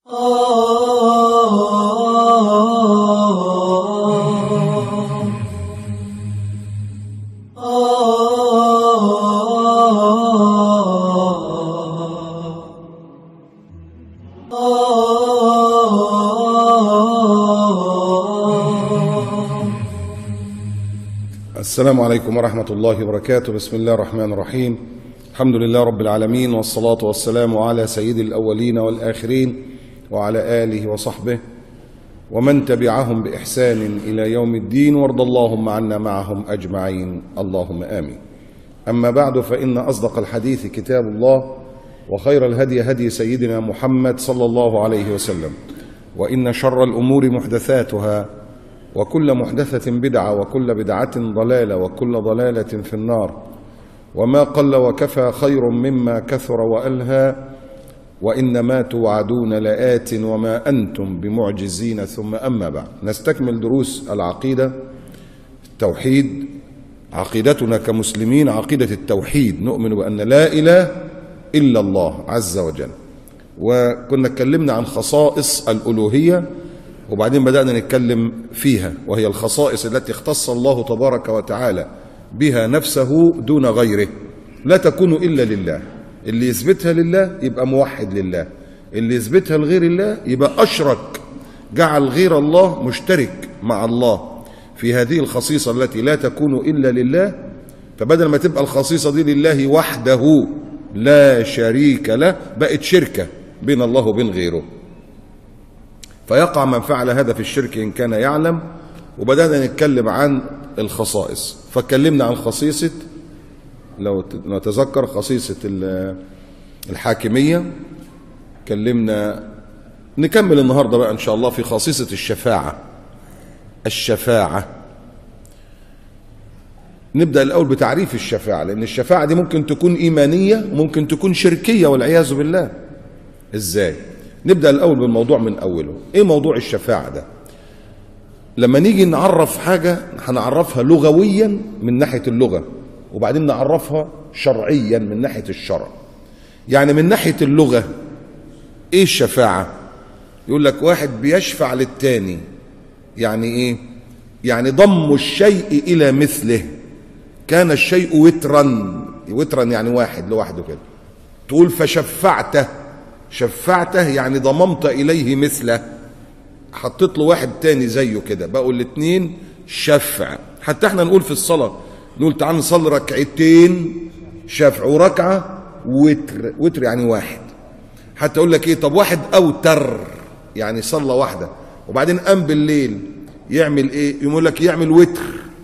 السلام عليكم ورحمة الله وبركاته. بسم الله الرحمن الرحيم. الحمد لله رب العالمين، والصلاة والسلام على سيد الأولين والآخرين وعلى آله وصحبه ومن تبعهم بإحسان إلى يوم الدين، وارض اللهم عنا معهم أجمعين، اللهم آمين. أما بعد، فإن أصدق الحديث كتاب الله، وخير الهدي هدي سيدنا محمد صلى الله عليه وسلم، وإن شر الأمور محدثاتها، وكل محدثة بدعة، وكل بدعة ضلالة، وكل ضلالة في النار. وما قل وكفى خير مما كثر وألهى، وإنما توعدون لآت وما أنتم بمعجزين. ثم أما بعد، نستكمل دروس العقيدة، التوحيد. عقيدتنا كمسلمين عقيدة التوحيد، نؤمن بأن لا إله إلا الله عز وجل. وكنا اتكلمنا عن خصائص الألوهية، وبعدين بدأنا نتكلم فيها، وهي الخصائص التي اختص الله تبارك وتعالى بها نفسه دون غيره، لا تكون إلا لله. اللي يثبتها لله يبقى موحد لله، اللي يثبتها لغير الله يبقى أشرك، جعل غير الله مشترك مع الله في هذه الخصيصة التي لا تكون إلا لله. فبدل ما تبقى الخصيصة دي لله وحده لا شريك له، بقت شركة بين الله وبين غيره، فيقع من فعل هذا في الشرك إن كان يعلم. وبدأنا نتكلم عن الخصائص، فاتكلمنا عن خصيصة، لو نتذكر، خصيصة الحاكمية. نكمل النهاردة بقى إن شاء الله في خصيصة الشفاعة. نبدأ الأول بتعريف الشفاعة، لأن الشفاعة دي ممكن تكون إيمانية وممكن تكون شركية والعياذ بالله. إزاي؟ نبدأ الأول بالموضوع من أوله. إيه موضوع الشفاعة ده؟ لما نيجي نعرف حاجة هنعرفها لغويا من ناحية اللغة، وبعدين نعرفها شرعيا من ناحية الشرع. يعني من ناحية اللغة، إيه الشفاعة؟ يقول لك واحد بيشفع للتاني. يعني إيه؟ يعني ضم الشيء إلى مثله. كان الشيء وترا يعني واحد لوحده كده، تقول فشفعته. شفعته يعني ضممت إليه مثله، حطيت له واحد تاني زيه كده، بقوا الاتنين شفع. حتى احنا نقول في الصلاة، نقول تعال نصلي ركعتين شفع، وركعة وتر يعني واحد. حتى اقول لك ايه، طب واحد اوتر يعني صلى واحدة وبعدين قام بالليل يعمل ايه؟ يقول لك يعمل وتر.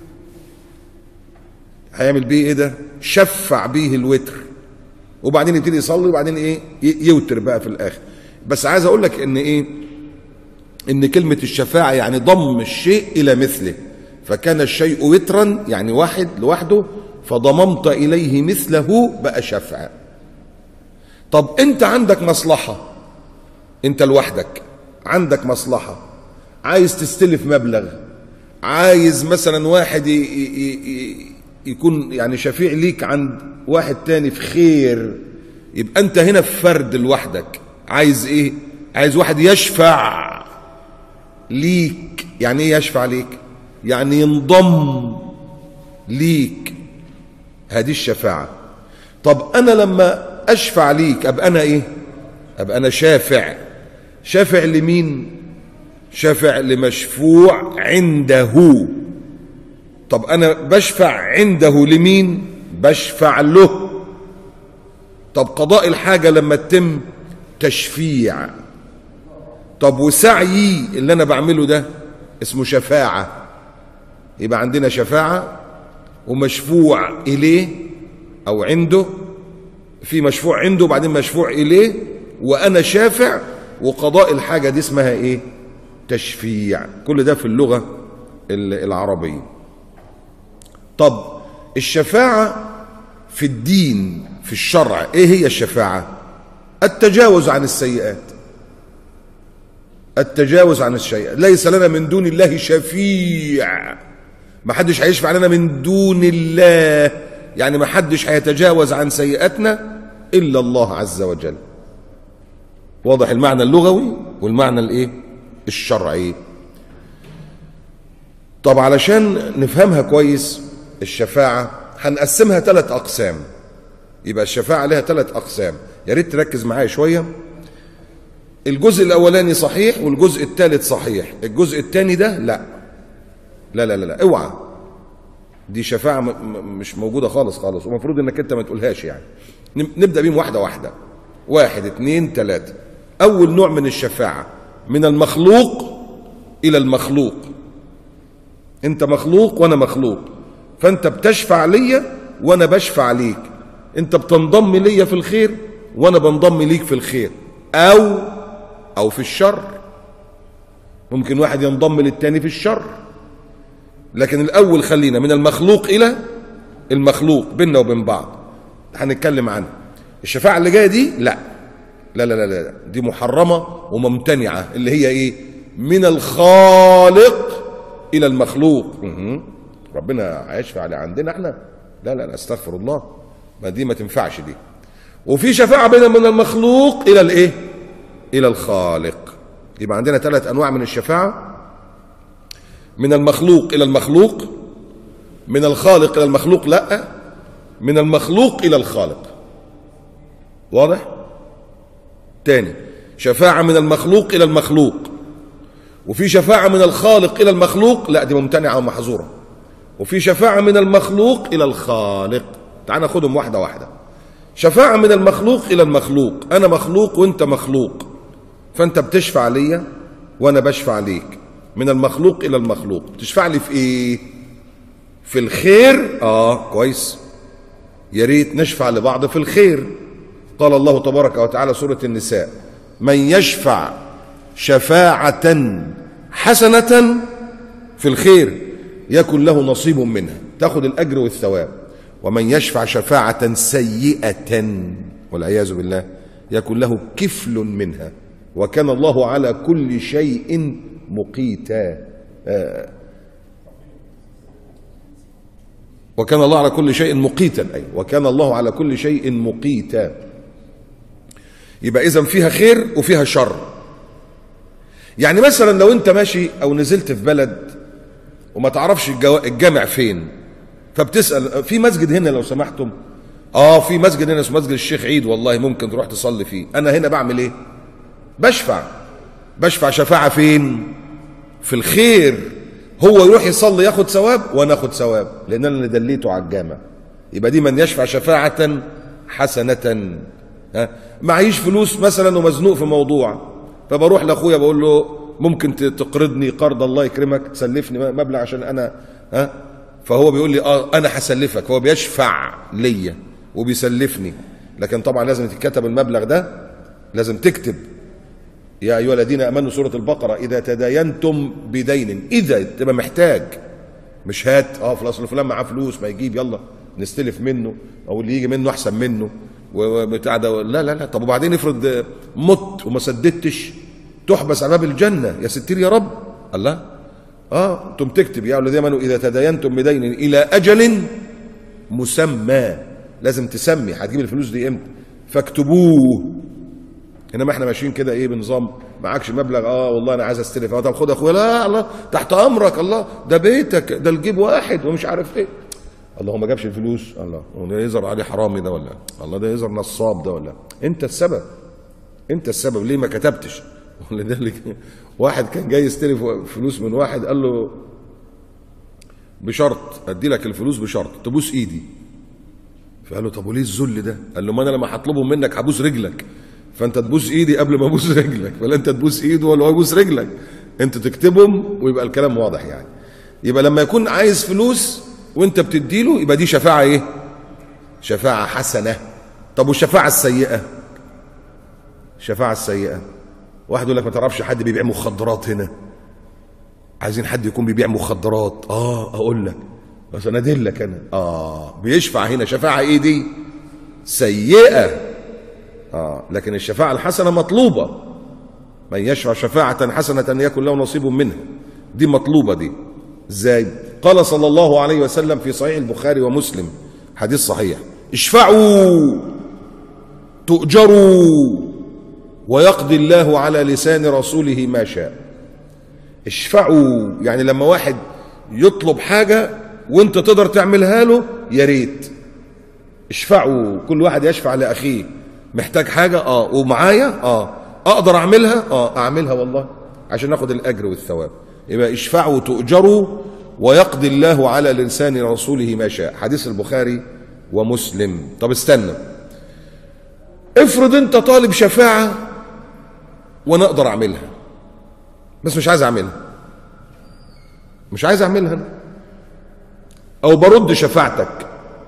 هيعمل بيه ايه ده؟ شفع بيه الوتر، وبعدين يبتدي يصلي، وبعدين ايه؟ يوتر بقى في الاخر. بس عايز اقول لك ان ايه، ان كلمة الشفاعة يعني ضم الشيء الى مثله. فكان الشيء وترا يعني واحد لوحده، فضممت اليه مثله بقى شفع. طب انت عندك مصلحة، انت لوحدك عندك مصلحة، عايز تستلف مبلغ، عايز مثلا واحد يكون يعني شفيع ليك عند واحد تاني في خير، يبقى انت هنا في فرد لوحدك. عايز ايه؟ عايز واحد يشفع ليك. يعني ايه يشفع ليك؟ يعني ينضم ليك. هذه الشفاعة. طب انا لما اشفع ليك ابقى انا ايه؟ ابقى انا شافع. شافع لمين؟ شافع لمشفوع عنده. طب انا بشفع عنده لمين؟ بشفع له. طب قضاء الحاجة لما تتم تشفيع. طب وسعيي اللي انا بعمله ده اسمه شفاعة. يبقى عندنا شفاعة ومشفوع اليه او عنده، في مشفوع عنده وبعدين مشفوع اليه، وانا شافع. وقضاء الحاجة دي اسمها ايه؟ تشفيع. كل ده في اللغة العربية. طب الشفاعة في الدين، في الشرع، ايه هي الشفاعة؟ التجاوز عن السيئات. التجاوز عن السيئات. ليس لنا من دون الله شفيع. ما حدش هيشفع لنا من دون الله، يعني ما حدش هيتجاوز عن سيئاتنا إلا الله عز وجل. واضح المعنى اللغوي والمعنى الايه الشرعي. طب علشان نفهمها كويس الشفاعة هنقسمها 3 أقسام. يبقى الشفاعة لها 3 أقسام، يا ريت تركز معايا شوية. الجزء الأولاني صحيح والجزء الثالث صحيح، الجزء الثاني ده لا لا لا لا اوعى، دي شفاعة مش موجودة خالص خالص، ومفروض انك انت ما تقولهاش يعني. نبدأ بيهم واحدة واحدة، 1 2 3. أول نوع من الشفاعة من المخلوق إلى المخلوق. أنت مخلوق وأنا مخلوق، فأنت بتشفع ليا وأنا بشفع ليك، أنت بتنضم ليا في الخير وأنا بنضم ليك في الخير، أو في الشر. ممكن واحد ينضم للتاني في الشر، لكن الأول خلينا من المخلوق إلى المخلوق بيننا وبين بعض، هنتكلم عنها. الشفاعة اللي جاية دي لا لا لا لا، دي محرمة وممتنعة، اللي هي ايه؟ من الخالق الى المخلوق. ربنا هيشفع على عندنا احنا؟ لا لا لا، استغفر الله، ما دي ما تنفعش دي. وفي شفاعة بين من المخلوق الى الايه؟ الى الخالق. يبقى عندنا 3 انواع من الشفاعة: من المخلوق الى المخلوق، من الخالق الى المخلوق لا، من المخلوق الى الخالق. واضح؟ تاني، شفاعة من المخلوق إلى المخلوق، وفي شفاعة من الخالق إلى المخلوق لا، دي ممتنعة ومحظورة، وفي شفاعة من المخلوق إلى الخالق. تعال ناخدهم واحدة واحدة. شفاعة من المخلوق إلى المخلوق، أنا مخلوق وأنت مخلوق، فأنت بتشفع ليا وأنا بشفع ليك. من المخلوق إلى المخلوق، تشفع لي في إيه؟ في الخير. كويس، يا ريت نشفع لبعض في الخير. قال الله تبارك وتعالى سورة النساء: من يشفع شفاعة حسنة في الخير يكن له نصيب منها، تاخد الأجر والثواب. ومن يشفع شفاعة سيئة والعياذ بالله يكن له كفل منها، وكان الله على كل شيء مقيتا. وكان الله على كل شيء مقيتا، أي وكان الله على كل شيء مقيتا. يبقى إذن فيها خير وفيها شر. يعني مثلا لو أنت ماشي أو نزلت في بلد وما تعرفش الجامع فين، فبتسأل في مسجد هنا لو سمحتم؟ في مسجد هنا اسمه مسجد الشيخ عيد، والله ممكن تروح تصلي فيه. أنا هنا بعمل إيه؟ بشفع شفاعة فين؟ في الخير. هو يروح يصلي ياخد ثواب وانا اخد ثواب، لان انا اللي دليته على الجامع. يبقى دي من يشفع شفاعة حسنة. معيش فلوس مثلا ومزنوق في موضوع، فبروح لاخويا بقول له ممكن تقرضني قرض الله يكرمك، تسلفني مبلغ عشان انا فهو بيقول لي انا هسلفك، هو بيشفع ليا وبيسلفني. لكن طبعا لازم تتكتب المبلغ ده، لازم تكتب: يا أيها الذين آمنوا سورة البقرة إذا تداينتم بدين. إذا تبقى محتاج، مش هات في الأصل فلان معاه فلوس ما يجيب يلا نستلف منه، أو اللي يجي منه أحسن منه وبتاع ده. لا لا لا. طب وبعدين افرض مت وما سددتش، تحبس على باب الجنة يا ستير يا رب. الله انتم تكتب: يا أيها الذين آمنوا إذا تداينتم بدين إلى أجل مسمى. لازم تسمي هتجيب الفلوس دي امتى، فاكتبوه. انما احنا ماشيين كده ايه بنظام، معكش مبلغ والله انا عايز استلف، طب خد اخويا، لا الله تحت امرك، الله ده بيتك، ده الجيب واحد ومش عارف ايه. الله ما جابش الفلوس، الله ده يظهر عليه حرامي ده، ولا الله ده يظهر نصاب ده، ولا انت السبب ليه ما كتبتش. ولذلك واحد كان جاي يستلف فلوس من واحد، قال له بشرط ادي لك الفلوس بشرط تبوس ايدي. فقال له طب وليه الذل ده؟ قال له ما انا لما هطلبهم منك هبوس رجلك، فانت تبوس ايدي قبل ما ابوس رجلك، ولا انت تبوس ايده ولا هو يبوس رجلك، انت تكتبهم ويبقى الكلام واضح يعني. يبقى لما يكون عايز فلوس وانت بتديله يبقى دي شفاعة ايه؟ شفاعة حسنة. طب والشفاعة السيئة؟ واحد يقول لك ما تعرفش حد بيبيع مخدرات هنا، عايزين حد يكون بيبيع مخدرات. اقول لك بس انا ادلك انا بيشفع هنا شفاعة ايه دي؟ سيئة. لكن الشفاعة الحسنة مطلوبة. من يشفع شفاعة حسنة يكن له نصيب منها، دي مطلوبة. دي ازاي؟ قال صلى الله عليه وسلم في صحيح البخاري ومسلم حديث صحيح: اشفعوا تؤجروا ويقضي الله على لسان رسوله ما شاء. اشفعوا يعني لما واحد يطلب حاجة وانت تقدر تعملها له يا ريت. اشفعوا، كل واحد يشفع لأخيه. محتاج حاجة ومعايا اقدر اعملها اعملها والله عشان ناخد الاجر والثواب. يبقى اشفعوا تؤجروا ويقضي الله على لسان رسوله ما شاء. حديث البخاري ومسلم. طب استنى، افرض انت طالب شفاعة وانا اقدر اعملها بس مش عايز اعملها، مش عايز اعملها أنا. او برد شفاعتك،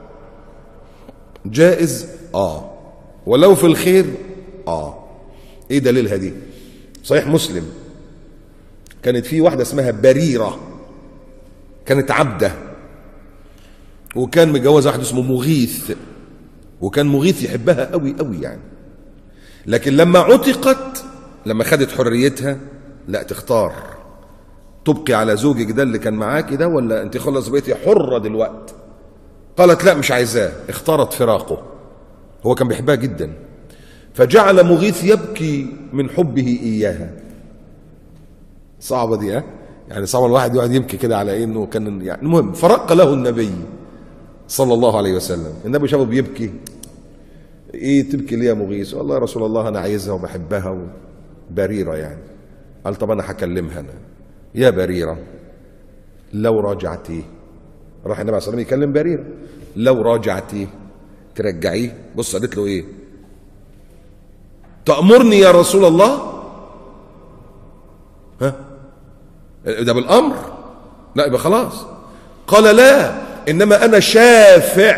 جائز ولو في الخير ايه دليلها دي؟ صحيح مسلم، كانت في واحدة اسمها بريرة، كانت عبدة، وكان متجوز واحد اسمه مغيث، وكان مغيث يحبها قوي قوي يعني. لكن لما عتقت، لما خدت حريتها، لا تختار تبقي على زوجك ده اللي كان معاكي ده ولا انت خلاص بقيتي حرة دلوقتي. قالت لا مش عايزاه، اختارت فراقه. هو كان بيحبها جدا، فجعل مغيث يبكي من حبه إياها. صعبة دي يعني صعب الواحد يقعد يبكي كده على انه كان يعني. المهم فرق له النبي صلى الله عليه وسلم. النبي شافه بيبكي، ايه تبكي ليه يا مغيث؟ والله يا رسول الله انا عايزها وبحبها بريرة يعني. قال طب انا هكلمها انا. يا بريرة لو راجعتيه، راح النبي عليه الصلاة والسلام يكلم بريرة، لو راجعتيه ترجعيه. بص قالت له ايه؟ تأمرني يا رسول الله؟ ده بالامر؟ لا يبقى خلاص. قال لا، انما انا شافع.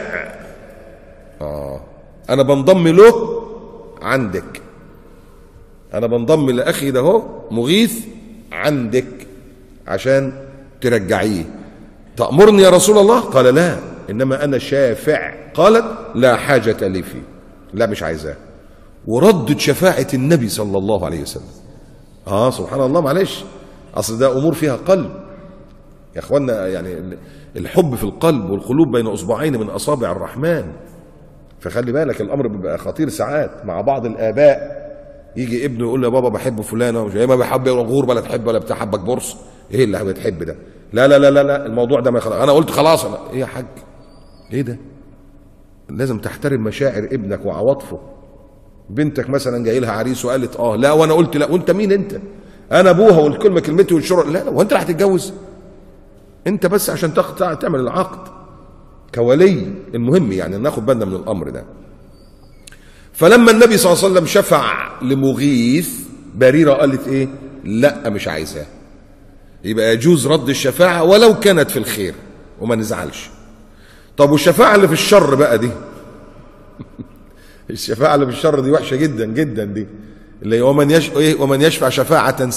انا بنضم له عندك، انا بنضم لاخي ده هو مغيث عندك عشان ترجعيه. تأمرني يا رسول الله؟ قال لا، انما انا شافع. قالت لا حاجة لي فيه، لا مش عايزاه. وردت شفاعة النبي صلى الله عليه وسلم. سبحان الله. معلش، اصل ده امور فيها قلب يا اخوانا، يعني الحب في القلب، والقلوب بين اصبعين من اصابع الرحمن. فخلي بالك الامر بيبقى خطير ساعات مع بعض الاباء. يجي ابنه يقول له يا بابا بحب فلانه، ومش ما بحب غور ولا تحب ولا بتاع، حبك بورص. ايه اللي بتحب ده؟ لا لا لا لا لا، الموضوع ده ما خلاص. انا قلت خلاص. ايه يا حاج؟ ايه ده؟ لازم تحترم مشاعر ابنك وعواطفه. بنتك مثلا جاي لها عريس وقالت لا، وانا قلت لا. وانت مين انت؟ انا ابوها والكلمه كلمتي والشرع. لا، وانت اللي هتتجوز؟ انت بس عشان تعمل العقد كولي. المهم يعني ناخد بالنا من الامر ده. فلما النبي صلى الله عليه وسلم شفع لمغيث، بريرة قالت ايه؟ لا مش عايزاه. يبقى يجوز رد الشفاعة ولو كانت في الخير وما نزعلش. طب والشفاعة اللي في الشر بقى دي الشفاعة اللي في الشر دي وحشة جدا جدا دي، اللي ومن يشفع شفاعة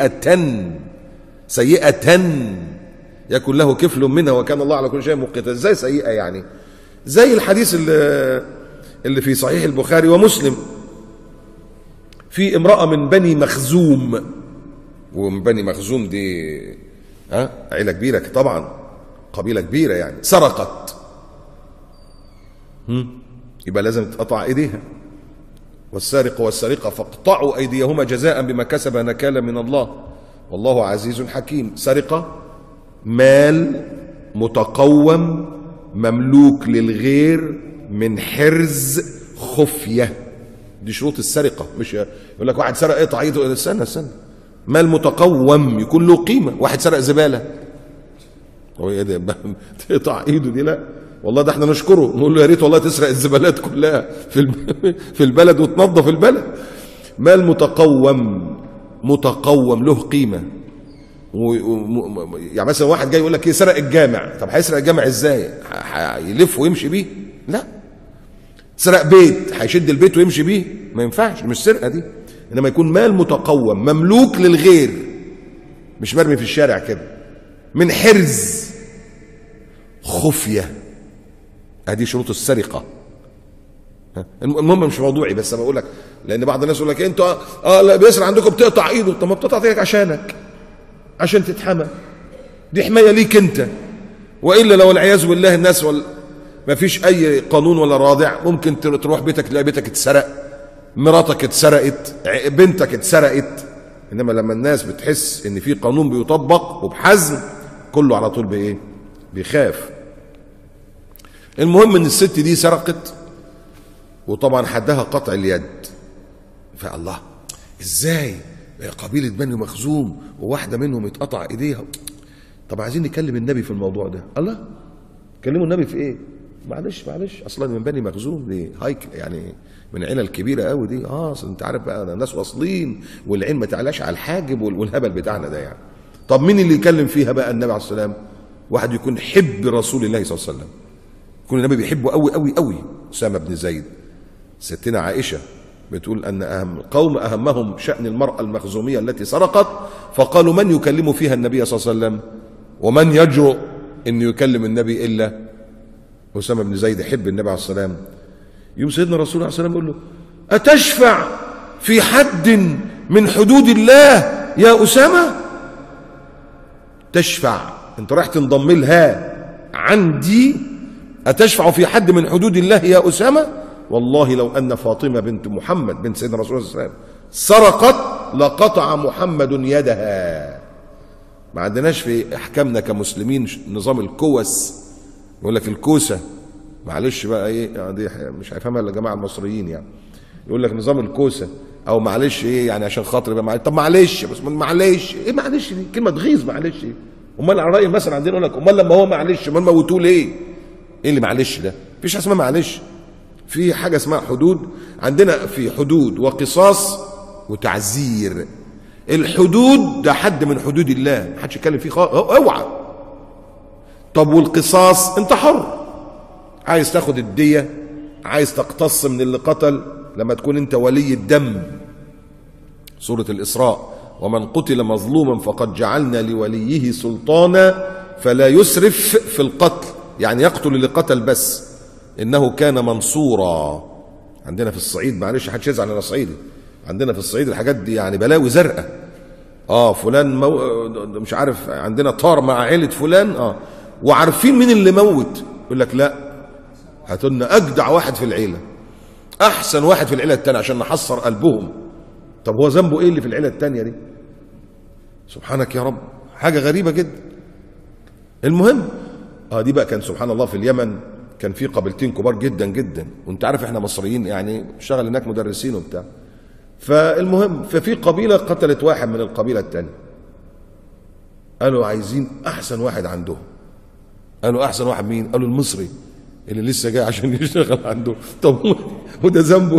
سيئة يكن له كفل منها وكان الله على كل شيء مقيتا. ازاي سيئة يعني؟ زي الحديث اللي في صحيح البخاري ومسلم، في امرأة من بني مخزوم. ومن بني مخزوم دي عيلة كبيرة طبعا، قبيلة كبيرة يعني. سرقت، يبقى لازم تقطع ايديها. والسارق والسارقة فاقطعوا ايديهما جزاء بما كسب نكالا من الله والله عزيز حكيم. سرقة مال متقوم مملوك للغير من حرز خفية، دي شروط السرقة. مش يقول لك واحد سرق اقطع ايده. استنى، مال متقوم يكون له قيمة. واحد سرق زبالة، هو ايه ده تقطع ايده دي؟ لا والله، ده احنا نشكره نقول له يا ريت والله تسرق الزبالات كلها في البلد وتنظف البلد. مال متقوم له قيمة. يعني مثلا واحد جاي يقول لك ايه سرق الجامع. طب هيسرق الجامع ازاي؟ هيلف ويمشي بيه؟ لا. سرق بيت، هيشد البيت ويمشي بيه؟ ما ينفعش، مش سرقة دي. انما يكون مال متقوم مملوك للغير، مش مرمي في الشارع كده، من حرز خفية. ادي شروط السرقة. المهم مش موضوعي، بس بقول لك لان بعض الناس يقول لك انتوا لا بيسرق عندكم بتقطع ايده. طب ما بتقطع ايدك عشانك، عشان تتحمى، دي حماية ليك انت. والا لو العياذ بالله الناس ما فيش اي قانون ولا رادع، ممكن تروح بيتك تلاقي بيتك اتسرق مراتك اتسرقت، بنتك اتسرقت. انما لما الناس بتحس ان في قانون بيطبق وبحزم، كله على طول بايه؟ بيخاف. المهم ان الست دي سرقت، وطبعا حدها قطع اليد. فالله، ازاي قبيله بني مخزوم وواحده منهم اتقطع ايديها؟ طب عايزين نكلم النبي في الموضوع ده. الله، كلموا النبي في ايه؟ معلش اصلا من بني مخزوم دي هايك، يعني من العيله الكبيره قوي دي. اصل انت عارف بقى الناس واصلين، والعين ما تعلاش على الحاجب والهبل بتاعنا ده يعني. طب مين اللي يكلم فيها بقى؟ النبي عليه السلام. واحد يكون حب رسول الله صلى الله عليه وسلم، يكون النبي بيحبه قوي قوي قوي. اسامه بن زيد. ستنا عائشه بتقول ان اهمهم شأن المرأة المخزومية التي سرقت، فقالوا من يكلم فيها النبي صلى الله عليه وسلم؟ ومن يجرؤ ان يكلم النبي الا اسامه بن زيد يحب النبي عليه السلام. يوم سيدنا الرسول عليه السلام يقول له: اتشفع في حد من حدود الله يا اسامه؟ تشفع، انت رايح تنضم لها عندي، اتشفع في حد من حدود الله يا اسامه؟ والله لو ان فاطمه بنت محمد بنت سيدنا الرسول صلى الله عليه وسلم سرقت لقطع محمد يدها. ما عندناش في احكامنا كمسلمين نظام الكوس، يقول لك الكوسه، معلش بقى ايه دي مش هيفهمها الا الجماعه المصريين يعني. يقول لك نظام الكوسه، او معلش ايه يعني عشان خاطر يبقى معلش. طب معلش، بس معلش ايه؟ معلش دي كلمه تغيظ. معلش ايه؟ امال على راي المثل عندنا يقول لك امال لما هو معلش امال موتوه ليه؟ ايه اللي معلش ده؟ مفيش حاجه اسمها معلش. في حاجه اسمها حدود. عندنا في حدود وقصاص وتعزير. الحدود ده حد من حدود الله، ما حدش يتكلم فيه اوعى. طب والقصاص انت حر، عايز تاخد الدية، عايز تقتص من اللي قتل، لما تكون انت ولي الدم. سورة الإسراء: ومن قتل مظلوما فقد جعلنا لوليه سلطانا فلا يسرف في القتل، يعني يقتل اللي قتل بس، إنه كان منصورا. عندنا في الصعيد، معلش محدش يزعل انا صعيدي، عندنا في الصعيد الحاجات دي يعني بلاوي زرقاء. فلان مش عارف، عندنا طار مع عيلة فلان، وعارفين مين اللي موت. يقول لك لا، هاتوا لنا اجدع واحد في العيله، احسن واحد في العيله الثانيه عشان نحصر قلبهم. طب هو ذنبه ايه اللي في العيله الثانيه دي؟ سبحانك يا رب، حاجه غريبه جدا. المهم دي بقى كان سبحان الله في اليمن كان في قبيلتين كبار جدا جدا، وانت عارف احنا مصريين يعني اشتغل هناك مدرسين وبتاع. فالمهم ففي قبيله قتلت واحد من القبيله الثانيه، قالوا عايزين احسن واحد عندهم. قالوا احسن واحد مين؟ قالوا المصري اللي لسه جاي عشان يشتغل عنده. طب وده ذنبه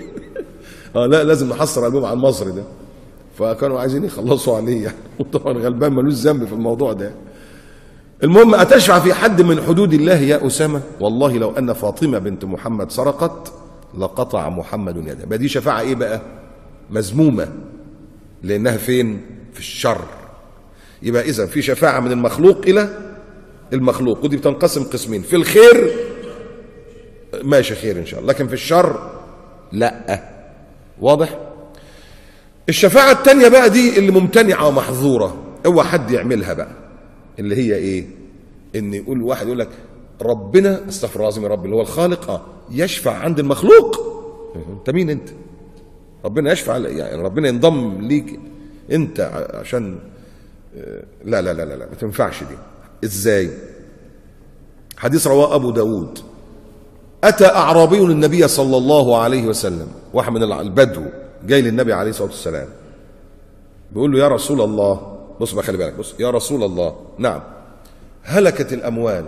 لا، لازم نحصر قلبهم على المصري ده. فكانوا عايزين يخلصوا عليه يعني، وطبعا غلبان ملوش ذنب في الموضوع ده. المهم اتشفع في حد من حدود الله يا اسامه؟ والله لو ان فاطمه بنت محمد سرقت لقطع محمد يده. بقى دي شفاعه ايه بقى؟ مذمومه، لانها فين؟ في الشر. يبقى اذا في شفاعه من المخلوق الى المخلوق، ودي بتنقسم قسمين: في الخير ماشي خير ان شاء الله، لكن في الشر لا. واضح؟ الشفاعه الثانيه بقى دي اللي ممتنعه ومحظوره، اوعى حد يعملها بقى. اللي هي ايه؟ ان يقول واحد يقول لك ربنا، استغفر الله العظيم يا رب، اللي هو الخالق، يشفع عند المخلوق. انت مين انت؟ ربنا يشفع يعني ربنا ينضم ليك انت عشان لا لا لا لا ما تنفعش دي. ازاي؟ حديث رواه ابو داود: اتى اعرابي النبي صلى الله عليه وسلم، واحد من البدو جاي للنبي عليه الصلاه والسلام بيقول له: يا رسول الله، بص بقى خلي بالك، بص، يا رسول الله، نعم، هلكت الاموال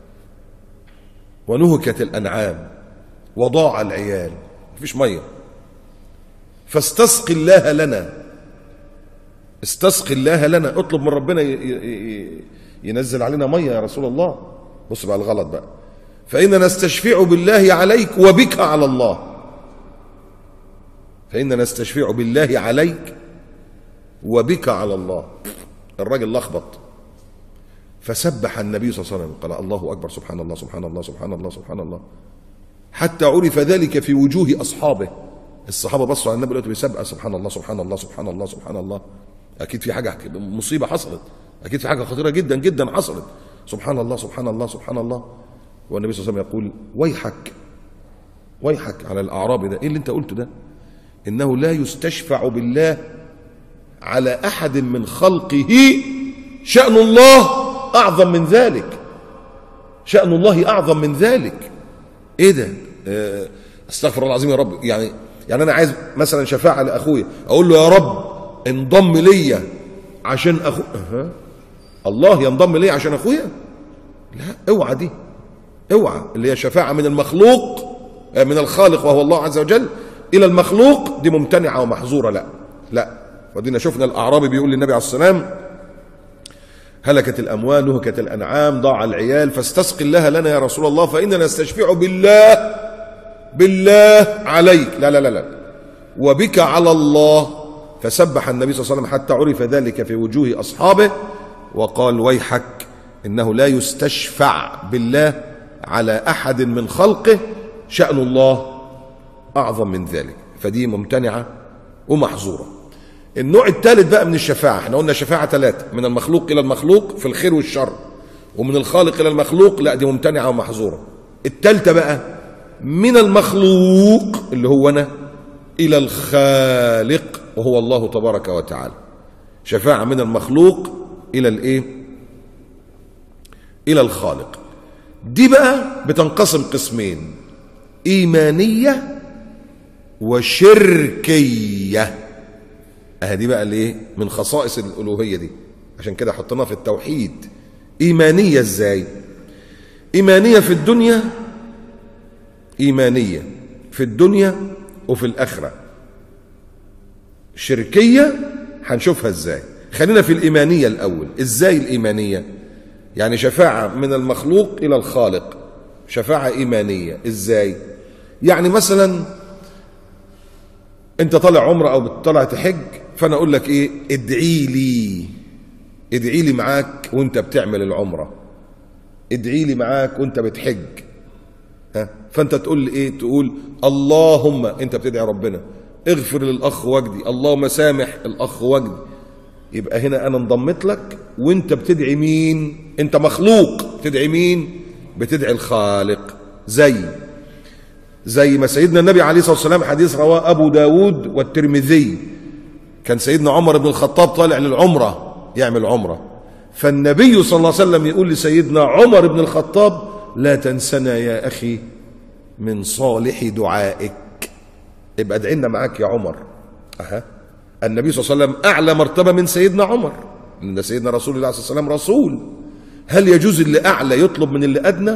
ونهكت الانعام وضاع العيال، مفيش ميه، فاستسقي الله لنا، استسقي الله لنا، اطلب من ربنا ينزل علينا ميه يا رسول الله. بص بقى الغلط بقى: فإننا نستشفع بالله عليك وبك على الله. فإننا نستشفع بالله عليك وبك على الله. الراجل لخبط، فسبح النبي صلى الله عليه وسلم، قال: الله أكبر، سبحان الله سبحان الله سبحان الله سبحان الله، حتى عرف ذلك في وجوه أصحابه. الصحابة بصوا على النبي لقيته بيسبح: سبحان الله سبحان الله سبحان الله سبحان الله. أكيد في حاجة مصيبة حصلت، أكيد في حاجة خطيرة جدا جدا حصلت. سبحان الله سبحان الله سبحان الله. والنبي صلى الله عليه وسلم يقول: ويحك ويحك على الأعرابي ده، إيه اللي أنت قلته ده؟ إنه لا يستشفع بالله على أحد من خلقه، شأن الله أعظم من ذلك، شأن الله أعظم من ذلك. إيه ده؟ استغفر الله العظيم يا رب. يعني أنا عايز مثلا شفاعة لأخويا، أقول له يا رب انضم ليا عشان أخويا. الله ينضم ليا عشان أخويا؟ لا، اوعى دي، اوعى. اللي هي شفاعة من المخلوق، من الخالق وهو الله عز وجل إلى المخلوق، دي ممتنعة ومحظورة. لا لا. ودينا شفنا الأعرابي بيقول للنبي عليه السلام: هلكت الأموال، نهكت الأنعام، ضاع العيال، فاستسق الله لنا يا رسول الله فإننا نستشفع بالله عليك، لا لا لا لا، وبك على الله. فسبح النبي صلى الله عليه وسلم حتى عرف ذلك في وجوه أصحابه، وقال: ويحك، إنه لا يستشفع بالله على أحد من خلقه، شأن الله أعظم من ذلك. فدي ممتنعة ومحظورة. النوع الثالث بقى من الشفاعة، احنا قلنا شفاعة 3: من المخلوق إلى المخلوق في الخير والشر، ومن الخالق إلى المخلوق، لا دي ممتنعة ومحظورة. الثالثة بقى من المخلوق اللي هو أنا إلى الخالق وهو الله تبارك وتعالى. شفاعة من المخلوق إلى الإيه؟ إلى الخالق. دي بقى بتنقسم قسمين: إيمانية وشركية. دي بقى الايه؟ من خصائص الألوهية دي، عشان كده حطيناها في التوحيد. إيمانية ازاي؟ إيمانية في الدنيا، إيمانية في الدنيا وفي الآخرة. شركية هنشوفها ازاي. خلينا في الإيمانية الأول. ازاي الإيمانية؟ يعني شفاعة من المخلوق إلى الخالق، شفاعة إيمانية. ازاي؟ يعني مثلا انت طالع عمره او بتطلع تحج، فانا اقول لك ايه؟ ادعي لي معاك وانت بتعمل العمره، ادعي لي معاك وانت بتحج. فانت تقول لي ايه؟ تقول اللهم، انت بتدعي ربنا، اغفر للاخ وجدي، اللهم سامح الاخ وجدي. يبقى هنا انا انضمت لك، وانت بتدعي مين؟ انت مخلوق، بتدعي مين؟ بتدعي الخالق. زي ما سيدنا النبي عليه الصلاة والسلام، حديث رواه أبو داود والترمذي، كان سيدنا عمر بن الخطاب طالع للعمرة يعمل عمرة، فالنبي صلى الله عليه وسلم يقول لسيدنا عمر بن الخطاب: لا تنسنا يا أخي من صالح دعائك. يبقى ادعي لنا معاك يا عمر. النبي صلى الله عليه وسلم أعلى مرتبة من سيدنا عمر، لأن سيدنا رسول الله صلى الله عليه وسلم رسول. هل يجوز اللي أعلى يطلب من اللي أدنى؟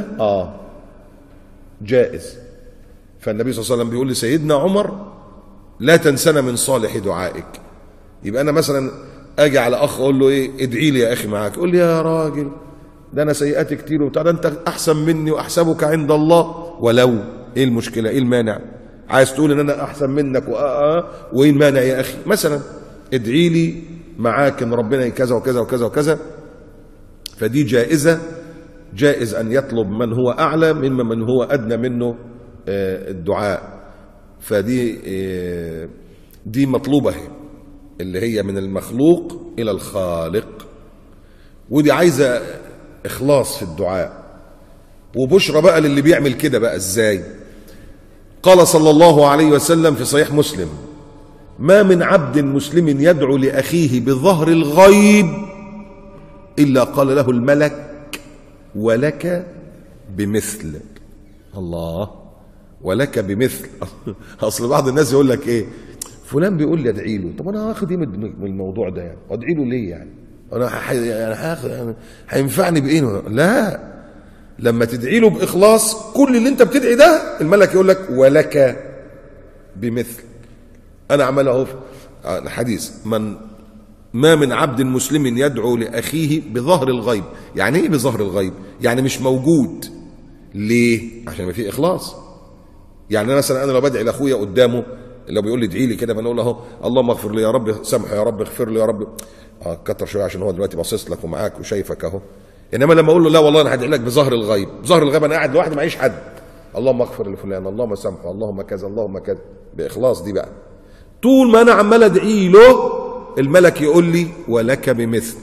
جائز. فالنبي صلى الله عليه وسلم بيقول لسيدنا عمر: لا تنسنا من صالح دعائك. يبقى أنا مثلا أجي على أخ أقول له إيه؟ ادعي لي يا أخي معاك. يقول لي: يا راجل ده أنا سيئاتي كتير وبتاع، ده أنت أحسن مني وأحسبك عند الله. ولو إيه المشكلة؟ إيه المانع؟ عايز تقول إن أنا أحسن منك وإيه المانع يا أخي؟ مثلا ادعي لي معاك إن ربنا كذا وكذا وكذا وكذا. فدي جائزة، جائز أن يطلب من هو أعلى مما من هو أدنى منه الدعاء. فدي دي مطلوبة، اللي هي من المخلوق إلى الخالق. ودي عايزة إخلاص في الدعاء. وبشرى بقى للي بيعمل كده بقى إزاي؟ قال صلى الله عليه وسلم في صحيح مسلم: ما من عبد مسلم يدعو لأخيه بظهر الغيب إلا قال له الملك: ولك بمثل. الله، ولك بمثل. اصل بعض الناس يقول لك ايه؟ فلان بيقول لي ادعي له. طب انا هاخد ايه من الموضوع ده يعني؟ ادعي له ليه يعني؟ انا هاخد يعني هينفعني بايه؟ لا، لما تدعي له باخلاص كل اللي انت بتدعي ده الملك يقول لك: ولك بمثل. انا عمال اهو حديث: ما من عبد مسلم يدعو لاخيه بظهر الغيب. يعني ايه بظهر الغيب؟ يعني مش موجود. ليه؟ عشان ما فيه اخلاص. يعني مثلا انا لو بدعي لاخويا قدامه، لو بيقول لي ادعي لي كده، فانا اقول له: اللهم اغفر لي يا رب، سامحه يا رب، اغفر لي يا رب. كتر شويه عشان هو دلوقتي باصص لك ومعاك وشايفك اهو. انما لما اقول له: لا والله انا هدعي لك بظهر الغيب، بظهر الغيب انا قاعد لوحدي معيش حد، اللهم اغفر لفلان، اللهم سامحه، اللهم كذا، اللهم كذا، باخلاص. دي بقى طول ما انا عمال ادعي له الملك يقول لي: ولك بمثل،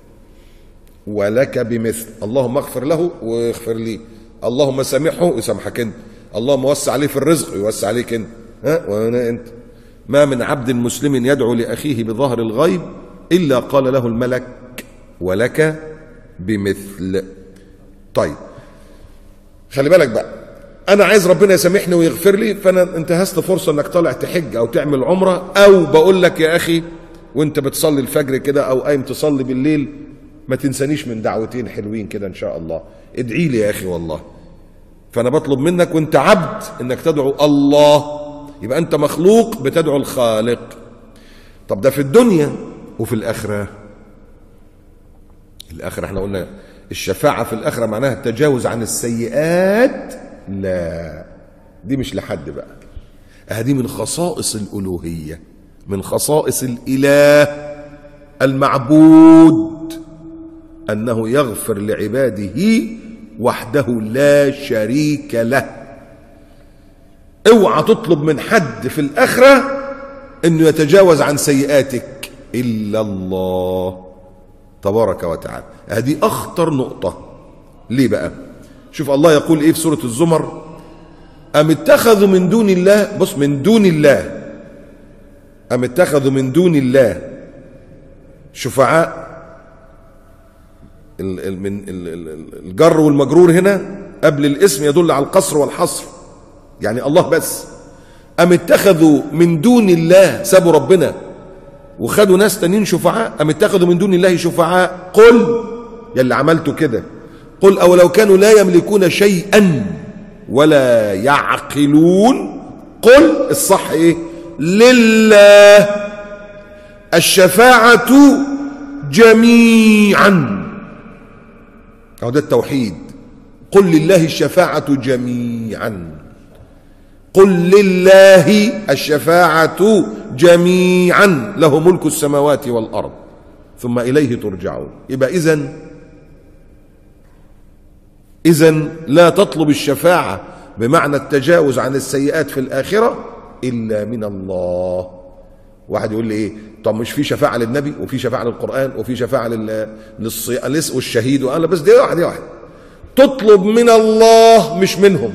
ولك بمثل. اللهم اغفر له واغفر لي، اللهم سامحه ويسامحك انت، اللهم وسع عليه في الرزق ويوسع عليك انت، وانا انت. ما من عبد مسلم يدعو لأخيه بظهر الغيب إلا قال له الملك ولك بمثل. طيب خلي بالك بقى، أنا عايز ربنا يسامحني ويغفر لي، فأنا انتهزت فرصة إنك طالع تحج أو تعمل عمرة، أو بقول لك يا أخي وأنت بتصلي الفجر كده أو قايم تصلي بالليل ما تنسانيش من دعوتين حلوين كده إن شاء الله، ادعي لي يا أخي والله. فأنا بطلب منك وأنت عبد إنك تدعو الله، يبقى أنت مخلوق بتدعو الخالق. طب ده في الدنيا وفي الآخرة. الآخرة احنا قلنا الشفاعة في الآخرة معناها التجاوز عن السيئات، لا دي مش لحد بقى، هذه من خصائص الألوهية، من خصائص الإله المعبود، أنه يغفر لعباده وحده لا شريك له. اوعى تطلب من حد في الآخرة أنه يتجاوز عن سيئاتك إلا الله تبارك وتعالى. هذه أخطر نقطة. ليه بقى؟ شوف الله يقول إيه في سورة الزمر: أم اتخذوا من دون الله، بص من دون الله، أم اتخذوا من دون الله شفعاء. الجر والمجرور هنا قبل الاسم يدل على القصر والحصر، يعني الله بس. أم اتخذوا من دون الله، سابوا ربنا وخدوا ناس تانيين شفعاء. أم اتخذوا من دون الله شفعاء قل، يلي عملتوا كده، قل أولو كانوا لا يملكون شيئا ولا يعقلون، قل الصح ايه؟ لله الشفاعة جميعا. أو ده التوحيد، قل لله الشفاعة جميعا، قل لله الشفاعة جميعا له ملك السماوات والأرض ثم إليه ترجعون. يبقى إذن لا تطلب الشفاعة بمعنى التجاوز عن السيئات في الآخرة إلا من الله. واحد يقول لي إيه؟ طب مش في شفاعة للنبي وفي شفاعة للقرآن وفي شفاعة والشهيد وقال بس دي واحد تطلب من الله مش منهم.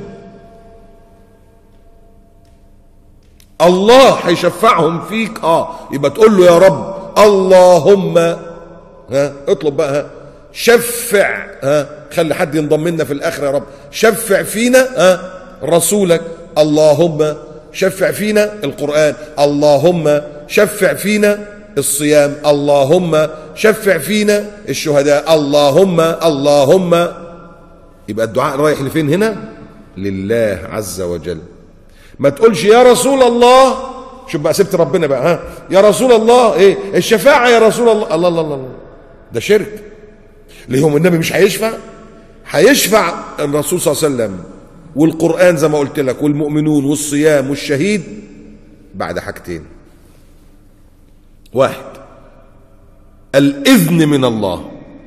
الله هيشفعهم فيك، يبقى تقول له يا رب اللهم اطلب بقى، شفع، خلي حد ينضم لنا في الاخره يا رب، شفع فينا رسولك، اللهم شفع فينا القرآن، اللهم شفع فينا الصيام، اللهم شفع فينا الشهداء، اللهم. يبقى الدعاء رايح لفين هنا؟ لله عز وجل. ما تقولش يا رسول الله، شوف بقى سبت ربنا بقى، يا رسول الله ايه الشفاعة يا رسول الله، الله الله الله، ده شرك. ليهم النبي مش هيشفع الرسول صلى الله عليه وسلم والقرآن زي ما قلت لك والمؤمنون والصيام والشهيد بعد حاجتين: واحد الإذن من الله،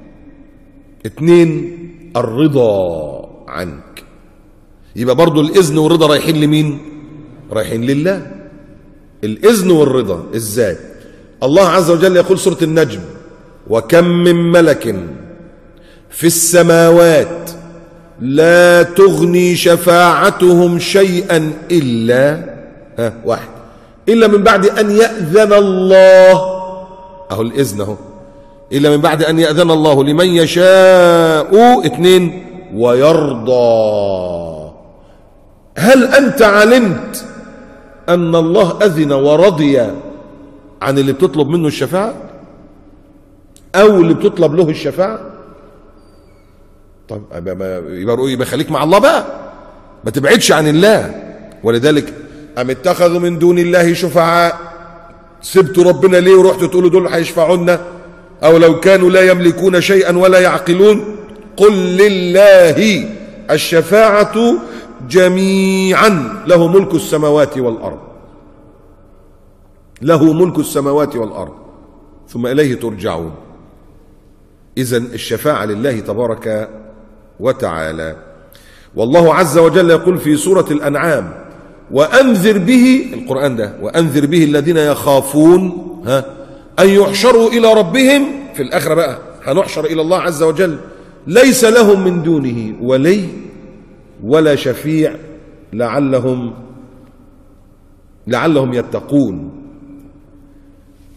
اتنين الرضا عنك. يبقى برضو الإذن والرضا رايحين لمين؟ رايحين لله. الإذن والرضا ازاي؟ الله عز وجل يقول سورة النجم: وكم من ملك في السماوات لا تغني شفاعتهم شيئا إلا واحد إلا من بعد أن يأذن الله. أهو الإذن أهو، إلا من بعد أن يأذن الله لمن يشاء. اتنين ويرضى. هل أنت علمت أن الله أذن ورضي عن اللي بتطلب منه الشفاعة أو اللي بتطلب له الشفاعة؟ طب يبقى خليك مع الله بقى، ما تبعدش عن الله. ولذلك أم اتخذوا من دون الله شفعاء، سبتوا ربنا ليه ورحتوا تقولوا دول هيشفعونا؟ أو لو كانوا لا يملكون شيئا ولا يعقلون، قل لله الشفاعة جميعا له ملك السماوات والأرض، له ملك السماوات والأرض ثم إليه ترجعون. إذن الشفاعة لله تبارك وتعالى. والله عز وجل يقول في سورة الأنعام: وأنذر به، القرآن ده، وأنذر به الذين يخافون أن يحشروا إلى ربهم. في الآخرة بقى هنحشر إلى الله عز وجل ليس لهم من دونه ولي ولا شفيع لعلهم يتقون.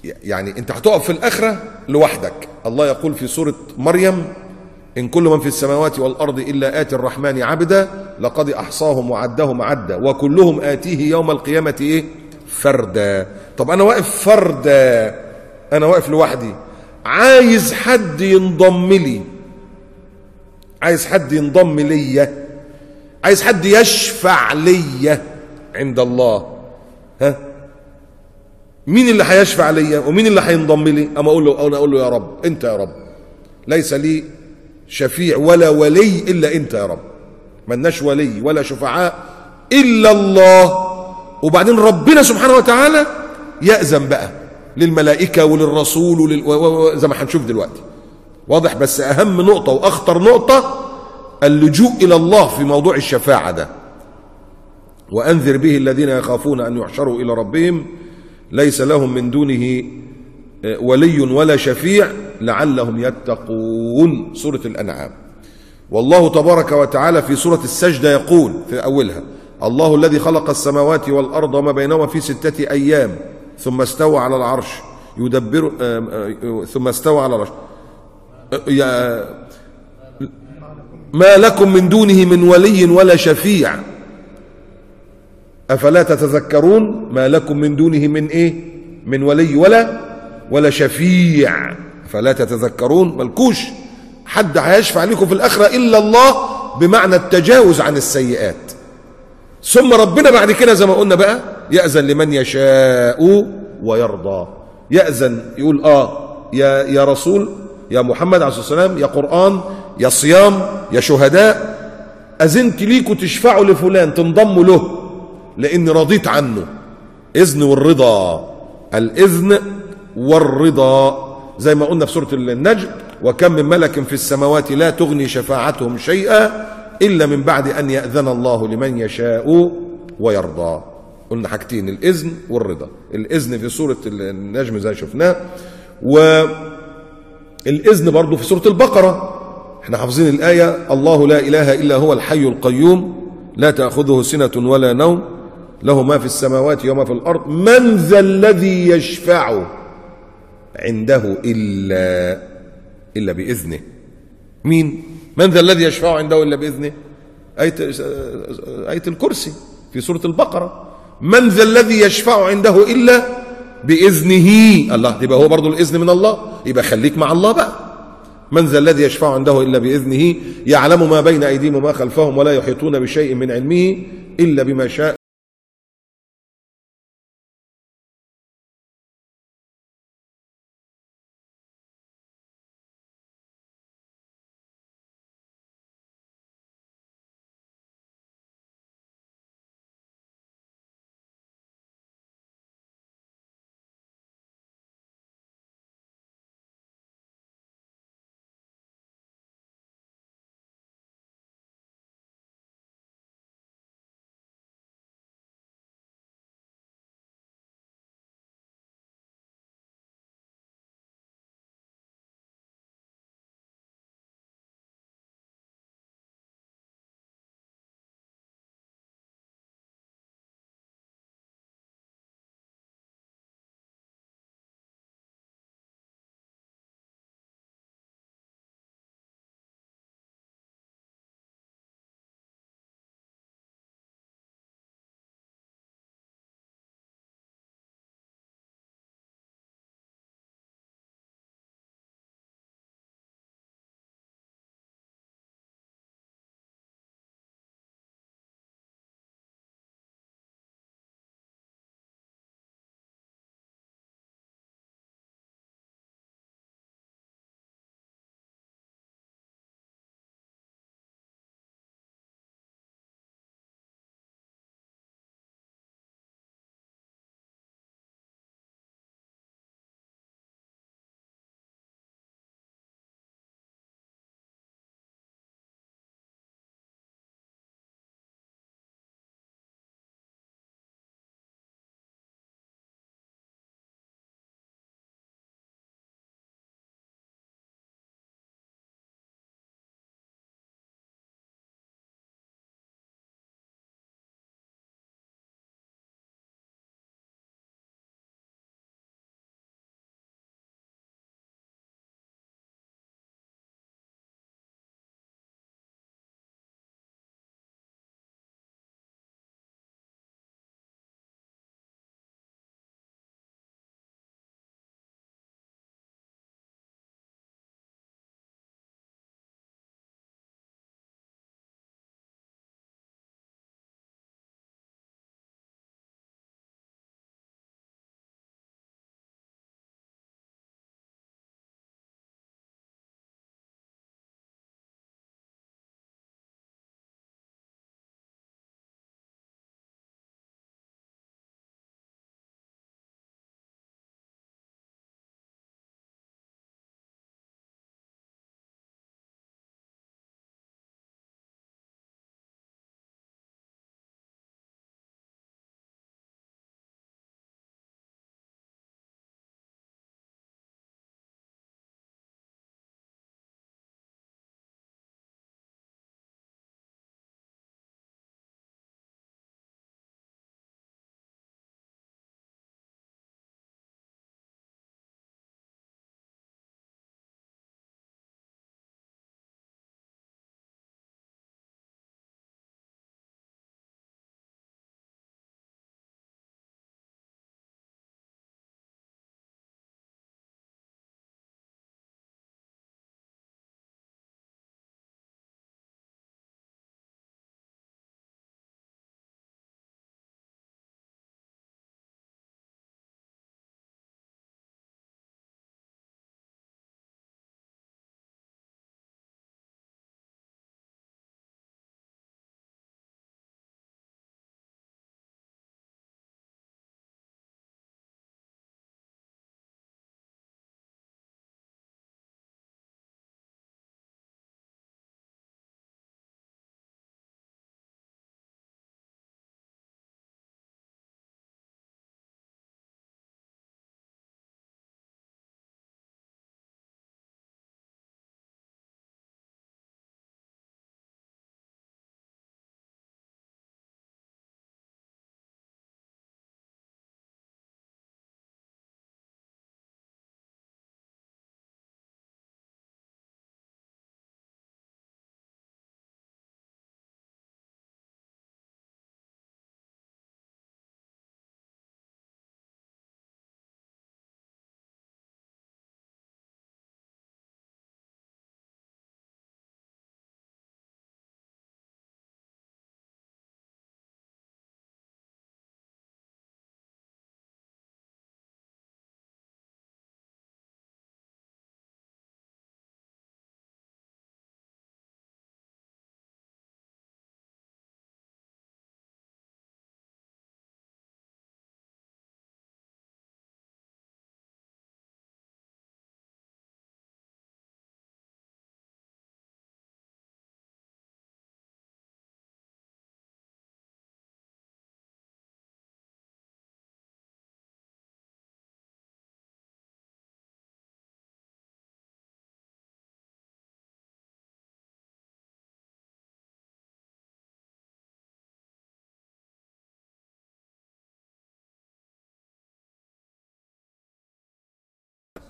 يعني أنت هتقف في الآخرة لوحدك. الله يقول في سورة مريم: إن كل من في السماوات والأرض إلا آتي الرحمن عبدا لقد أحصاهم وعدهم عدا وكلهم آتيه يوم القيامة إيه؟ فردا. طب أنا واقف فردا، أنا واقف لوحدي، عايز حد ينضم لي، عايز حد ينضم ليا، عايز حد يشفع ليا عند الله. ها، مين اللي هيشفع ليا ومين اللي هينضم لي؟ أما أقول له يا رب أنت، يا رب ليس لي شفيع ولا ولي إلا أنت يا رب، ملناش ولي ولا شفعاء إلا الله. وبعدين ربنا سبحانه وتعالى يأذن بقى للملائكة وللرسول زي ما هنشوف دلوقتي، واضح؟ بس أهم نقطة وأخطر نقطة اللجوء إلى الله في موضوع الشفاعة ده. وأنذر به الذين يخافون أن يحشروا إلى ربهم ليس لهم من دونه ولي ولا شفيع لعلهم يتقون. سورة الأنعام. والله تبارك وتعالى في سورة السجدة يقول في أولها: الله الذي خلق السماوات والأرض وما بينهما في 6 أيام ثم استوى على العرش يدبر ثم استوى على العرش ما لكم من دونه من ولي ولا شفيع أفلا تتذكرون. ما لكم من دونه من إيه؟ من ولي ولا شفيع فلا تتذكرون. ملكوش حد هيشفع لكم في الآخرة إلا الله، بمعنى التجاوز عن السيئات. ثم ربنا بعد كده زي ما قلنا بقى يأذن لمن يشاء ويرضى. يأذن يقول يا رسول، يا محمد عليه الصلاة والسلام، يا قرآن، يا صيام، يا شهداء، أذنت ليكوا تشفعوا لفلان تنضموا له لأني رضيت عنه. إذن والرضا، الإذن والرضا، زي ما قلنا في سورة النجم: وكم من ملك في السماوات لا تغني شفاعتهم شيئا إلا من بعد أن يأذن الله لمن يشاء ويرضى. قلنا حاجتين: الإذن والرضا. الإذن في سورة النجم زي شفناه، والإذن برضو في سورة البقرة. احنا حافظين الآية: الله لا إله إلا هو الحي القيوم لا تأخذه سنة ولا نوم له ما في السماوات وما في الأرض من ذا الذي يشفع عنده إلا بإذنه. مين؟ من ذا الذي يشفع عنده إلا بإذنه؟ آية الكرسي في سورة البقرة: من ذا الذي يشفع عنده إلا بإذنه. الله، يبقى هو برضو الإذن من الله، يبقى خليك مع الله بقى. من ذا الذي يشفع عنده إلا بإذنه يعلم ما بين أيديهم وما خلفهم ولا يحيطون بشيء من علمه إلا بما شاء.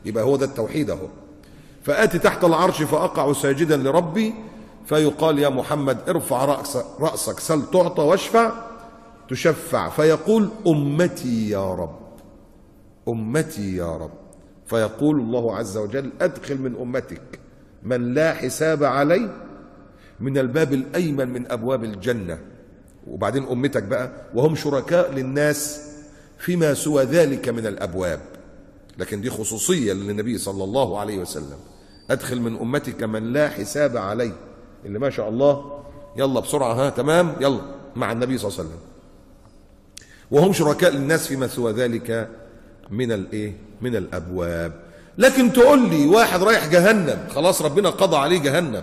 يبقى هو ده التوحيد اهو. فآتي تحت العرش فأقع ساجدا لربي، فيقال يا محمد ارفع رأسك سل تعطى واشفع تشفع، فيقول أمتي يا رب، أمتي يا رب. فيقول الله عز وجل أدخل من أمتك من لا حساب عليه من الباب الأيمن من أبواب الجنة. وبعدين أمتك بقى وهم شركاء للناس فيما سوى ذلك من الأبواب، لكن دي خصوصية للنبي صلى الله عليه وسلم. أدخل من أمتك من لا حساب عليه، اللي ما شاء الله يلا بسرعة ها تمام يلا مع النبي صلى الله عليه وسلم، وهم شركاء للناس فيما سوى ذلك من الايه؟ من الابواب. لكن تقول لي واحد رايح جهنم خلاص ربنا قضى عليه جهنم،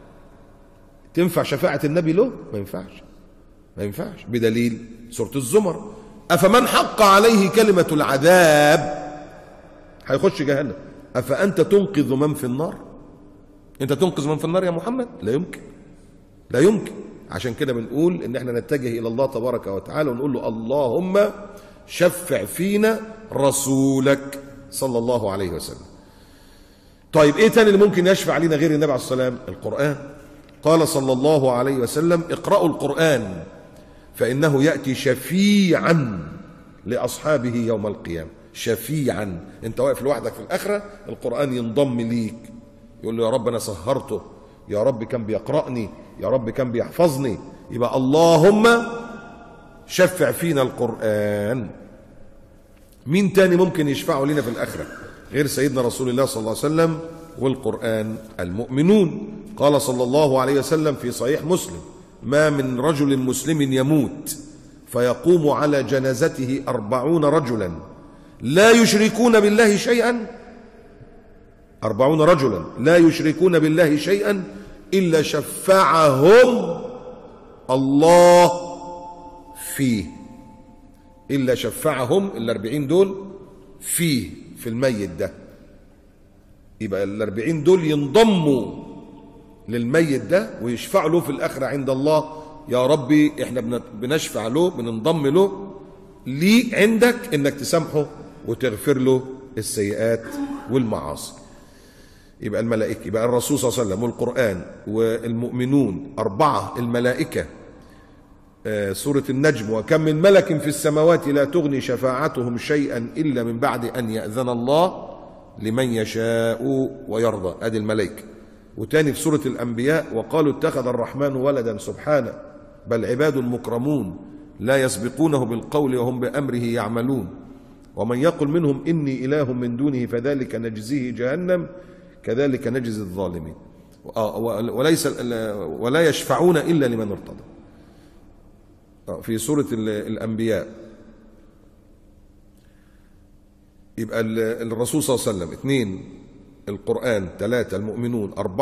تنفع شفاعة النبي له؟ ما ينفعش، ما ينفعش، بدليل سورة الزمر أفمن حق عليه كلمة العذاب هيخش جهنم أفأنت تنقذ من في النار؟ أنت تنقذ من في النار يا محمد؟ لا يمكن، لا يمكن. عشان كده بنقول إن احنا نتجه إلى الله تبارك وتعالى ونقول له اللهم شفع فينا رسولك صلى الله عليه وسلم. طيب ايه تاني اللي ممكن يشفع لنا غير النبي عليه الصلاة والسلام؟ القرآن. قال صلى الله عليه وسلم اقرأوا القرآن فإنه يأتي شفيعا لأصحابه يوم القيامة. شفيعا، انت واقف لوحدك في الآخرة القرآن ينضم ليك يقول له يا رب أنا سهرته، يا رب كان بيقرأني، يا رب كان بيحفظني. يبقى اللهم شفع فينا القرآن. مين تاني ممكن يشفعوا لنا في الآخرة غير سيدنا رسول الله صلى الله عليه وسلم والقرآن؟ المؤمنون. قال صلى الله عليه وسلم في صحيح مسلم ما من رجل مسلم يموت فيقوم على جنازته 40 رجلا لا يشركون بالله شيئا، 40 رجلا لا يشركون بالله شيئا إلا شفعهم الله فيه، إلا شفعهم 40 دول فيه في الميت ده. يبقى 40 دول ينضموا للميت ده ويشفعوا له في الآخرة عند الله. يا ربي احنا بنشفع له بننضم له ليه عندك انك تسامحه وتغفر له السيئات والمعاصي. يبقى الملائكة، يبقى الرسول صلى الله عليه وسلم والقرآن والمؤمنون 4، الملائكة سورة النجم وكم من ملك في السماوات لا تغني شفاعتهم شيئا إلا من بعد أن يأذن الله لمن يشاء ويرضى، ادي الملائكة. وتاني في سورة الأنبياء وقالوا اتخذ الرحمن ولدا سبحانه بل عباد مكرمون لا يسبقونه بالقول وهم بأمره يعملون ومن يقل منهم إني إله من دونه فذلك نجزيه جهنم كذلك نجزي الظالمين ولا يشفعون إلا لمن ارتضى. في سورة الأنبياء يبقى الرسول صلى الله عليه وسلم 2، القرآن 3، المؤمنون 4،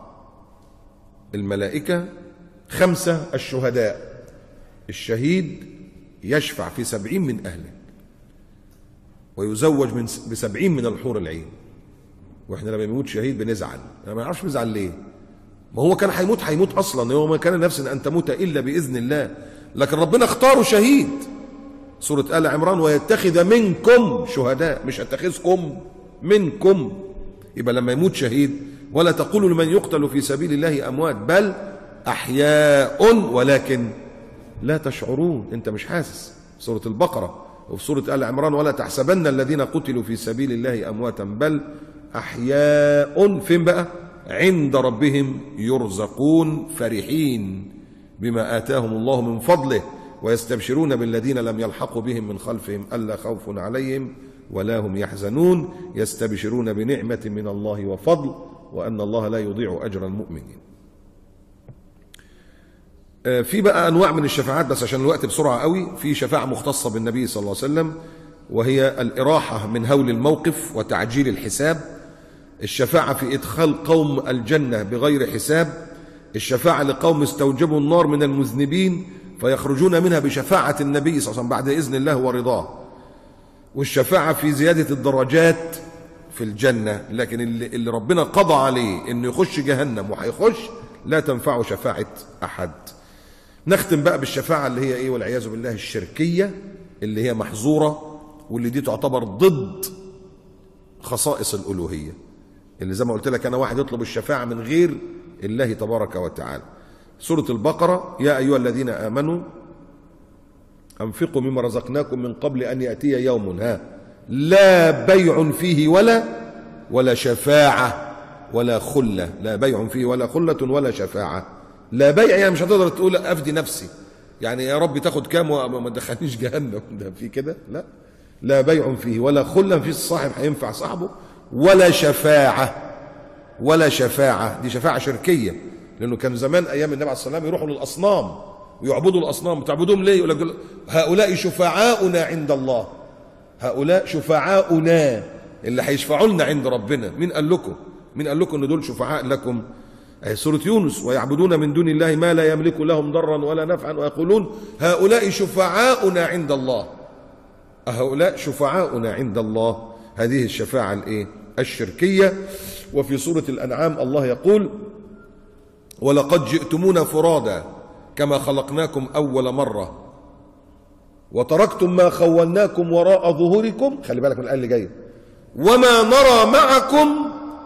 الملائكة 5، الشهداء. الشهيد يشفع في 70 من أهله ويزوج ب70 من الحور العين. واحنا لما يموت شهيد بنزعل، انا ما اعرفش بنزعل ليه، ما هو كان هيموت اصلا، هو ما كان نفس ان تموت الا باذن الله، لكن ربنا اختاره شهيد. سورة آل عمران ويتخذ منكم شهداء، مش اتخذكم منكم. يبقى لما يموت شهيد ولا تقولوا لمن يقتل في سبيل الله اموات بل احياء ولكن لا تشعرون، انت مش حاسس. سورة البقرة وفي سورة آل عمران ولا تحسبن الذين قتلوا في سبيل الله امواتا بل احياء فين بقى؟ عند ربهم يرزقون فرحين بما آتاهم الله من فضله ويستبشرون بالذين لم يلحقوا بهم من خلفهم ألا خوف عليهم ولا هم يحزنون يستبشرون بنعمة من الله وفضل وأن الله لا يضيع أجر المؤمنين. في بقى أنواع من الشفاعات بس عشان الوقت بسرعة قوي. في شفاعة مختصة بالنبي صلى الله عليه وسلم وهي الإراحة من هول الموقف وتعجيل الحساب. الشفاعة في إدخال قوم الجنة بغير حساب. الشفاعة لقوم استوجبوا النار من المذنبين فيخرجون منها بشفاعة النبي صلى الله عليه وسلم بعد إذن الله ورضاه. والشفاعة في زيادة الدرجات في الجنة، لكن اللي ربنا قضى عليه إنه يخش جهنم وهيخش لا تنفعه شفاعة أحد. نختم بقى بالشفاعة اللي هي إيه والعياذ بالله الشركية اللي هي محظورة، واللي دي تعتبر ضد خصائص الألوهية، اللي زي ما قلت لك أنا واحد يطلب الشفاعة من غير الله تبارك وتعالى. سورة البقرة: يا أيها الذين آمنوا أنفقوا مما رزقناكم من قبل أن يأتي يوم لا بيع فيه ولا شفاعة ولا خلة. لا بيع فيه ولا خلة ولا شفاعة. لا بيع يعني مش هتقدر تقول أفدي نفسي، يعني يا رب تاخد كام وما تدخلنيش جهنم، ده في كده؟ لا. لا بيع فيه ولا خلة، مفيش صاحب هينفع صاحبه، ولا شفاعة. دي شفاعة شركية، لأنه كان زمان أيام النبي عليه الصلاة والسلام يروحوا للأصنام ويعبدوا الأصنام. بتعبدوهم ليه؟ يقول لك هؤلاء شفعاؤنا عند الله. هؤلاء شفعاؤنا اللي هيشفعوا لنا عند ربنا. مين قال لكم ان دول شفعاء لكم؟ سورة يونس: ويعبدون من دون الله ما لا يملك لهم ضرا ولا نفعا ويقولون هؤلاء شفعاؤنا عند الله. هؤلاء شفعاؤنا عند الله. هذه الشفاعة الايه؟ الشركية. وفي سورة الأنعام الله يقول: ولقد جئتمونا فرادا كما خلقناكم أول مرة وتركتم ما خولناكم وراء ظهوركم. خلي بالك من الآية اللي جاية: وما نرى معكم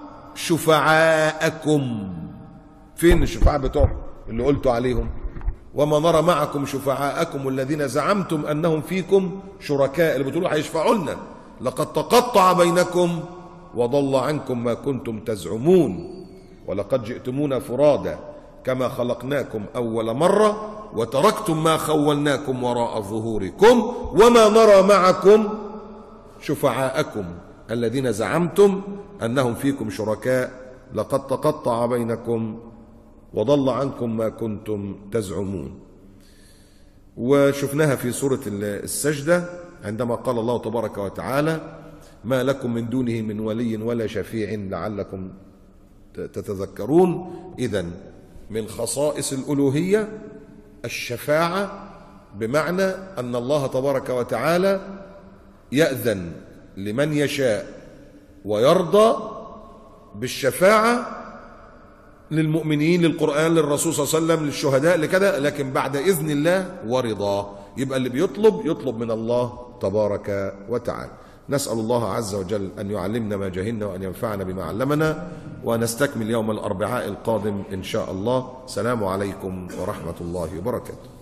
شفعاءكم. فين الشفعاء بتوعهم اللي قلتوا عليهم؟ وما نرى معكم شفعاءكم الذين زعمتم أنهم فيكم شركاء، اللي بتقولوا هيشفعوا لنا. لقد تقطع بينكم وضل عنكم ما كنتم تزعمون. ولقد جئتمونا فرادا كما خلقناكم أول مرة وتركتم ما خولناكم وراء ظهوركم وما نرى معكم شفعاءكم الذين زعمتم أنهم فيكم شركاء لقد تقطع بينكم وضل عنكم ما كنتم تزعمون. وشفناها في سورة السجدة عندما قال الله تبارك وتعالى: ما لكم من دونه من ولي ولا شفيع لعلكم تتذكرون. إذن من خصائص الألوهية الشفاعة، بمعنى أن الله تبارك وتعالى يأذن لمن يشاء ويرضى بالشفاعة للمؤمنين، للقرآن، للرسول صلى الله عليه وسلم، للشهداء، لكذا، لكن بعد إذن الله ورضاه. يبقى اللي يطلب من الله تبارك وتعالى. نسأل الله عز وجل أن يعلمنا ما جهلنا وأن ينفعنا بما علمنا، ونستكمل يوم الأربعاء القادم إن شاء الله. سلام عليكم ورحمة الله وبركاته.